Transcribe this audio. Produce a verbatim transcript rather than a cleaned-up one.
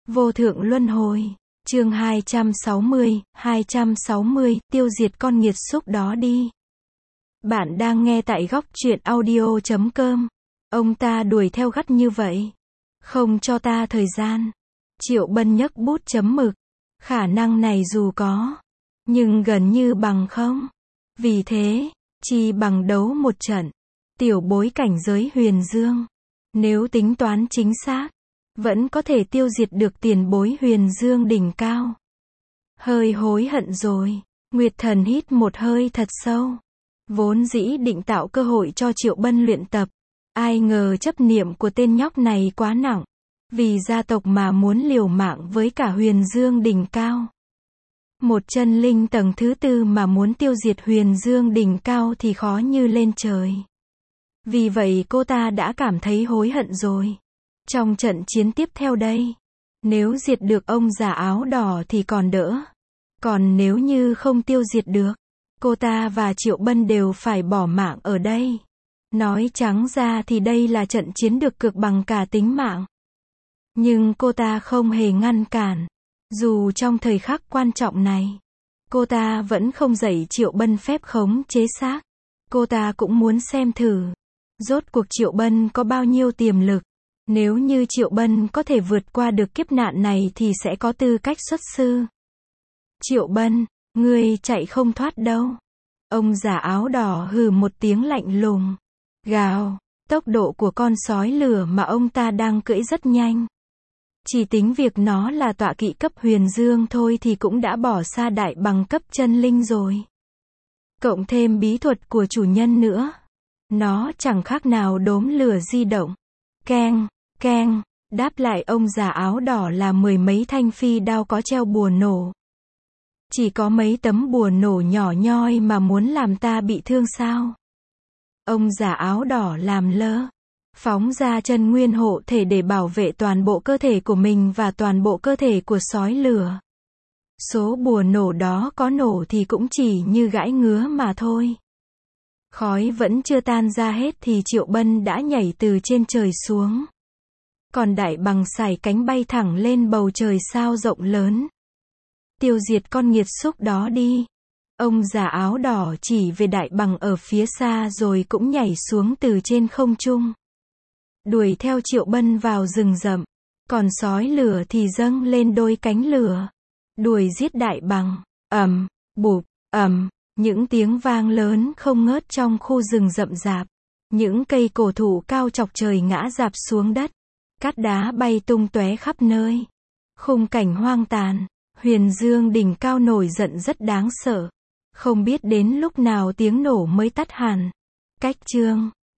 Vô thượng luân hồi. Chương hai trăm sáu mươi, hai trăm sáu mươi, tiêu diệt con nghiệt xúc đó đi. Bạn đang nghe tại góc truyện audio chấm com. Ông ta đuổi theo gắt như vậy. Không cho ta thời gian. Triệu Bân nhấc bút chấm mực. Khả năng này dù có, nhưng gần như bằng không. Vì thế, chi bằng đấu một trận. Tiểu bối cảnh giới huyền dương. Nếu tính toán chính xác, vẫn có thể tiêu diệt được tiền bối huyền dương đỉnh cao. Hơi hối hận rồi. Nguyệt Thần hít một hơi thật sâu. Vốn dĩ định tạo cơ hội cho Triệu Bân luyện tập. Ai ngờ chấp niệm của tên nhóc này quá nặng. Vì gia tộc mà muốn liều mạng với cả huyền dương đỉnh cao. Một chân linh tầng thứ tư mà muốn tiêu diệt huyền dương đỉnh cao thì khó như lên trời. Vì vậy cô ta đã cảm thấy hối hận rồi. Trong trận chiến tiếp theo đây, nếu diệt được ông già áo đỏ thì còn đỡ. Còn nếu như không tiêu diệt được, cô ta và Triệu Bân đều phải bỏ mạng ở đây. Nói trắng ra thì đây là trận chiến được cược bằng cả tính mạng. Nhưng cô ta không hề ngăn cản. Dù trong thời khắc quan trọng này, cô ta vẫn không dạy Triệu Bân phép khống chế xác. Cô ta cũng muốn xem thử, rốt cuộc Triệu Bân có bao nhiêu tiềm lực. Nếu như Triệu Bân có thể vượt qua được kiếp nạn này thì sẽ có tư cách xuất sư. Triệu Bân, ngươi chạy không thoát đâu. Ông già áo đỏ hừ một tiếng lạnh lùng. Gào, tốc độ của con sói lửa mà ông ta đang cưỡi rất nhanh. Chỉ tính việc nó là tọa kỵ cấp huyền dương thôi thì cũng đã bỏ xa đại bằng cấp chân linh rồi. Cộng thêm bí thuật của chủ nhân nữa. Nó chẳng khác nào đốm lửa di động. Keng, keng, đáp lại ông già áo đỏ là mười mấy thanh phi đao có treo bùa nổ. Chỉ có mấy tấm bùa nổ nhỏ nhoi mà muốn làm ta bị thương sao? Ông già áo đỏ làm lơ. Phóng ra chân nguyên hộ thể để bảo vệ toàn bộ cơ thể của mình và toàn bộ cơ thể của sói lửa. Số bùa nổ đó có nổ thì cũng chỉ như gãi ngứa mà thôi. Khói vẫn chưa tan ra hết thì Triệu Bân đã nhảy từ trên trời xuống. Còn đại bằng sải cánh bay thẳng lên bầu trời sao rộng lớn. Tiêu diệt con nghiệt xúc đó đi. Ông già áo đỏ chỉ về đại bằng ở phía xa rồi cũng nhảy xuống từ trên không trung. Đuổi theo Triệu Bân vào rừng rậm. Còn sói lửa thì dâng lên đôi cánh lửa. Đuổi giết đại bằng. Ầm, bụp, ầm. Những tiếng vang lớn không ngớt trong khu rừng rậm rạp. Những cây cổ thụ cao chọc trời ngã rạp xuống đất. Cát đá bay tung tóe khắp nơi. Khung cảnh hoang tàn. Huyền dương đỉnh cao nổi giận rất đáng sợ. Không biết đến lúc nào tiếng nổ mới tắt hẳn. Cách chương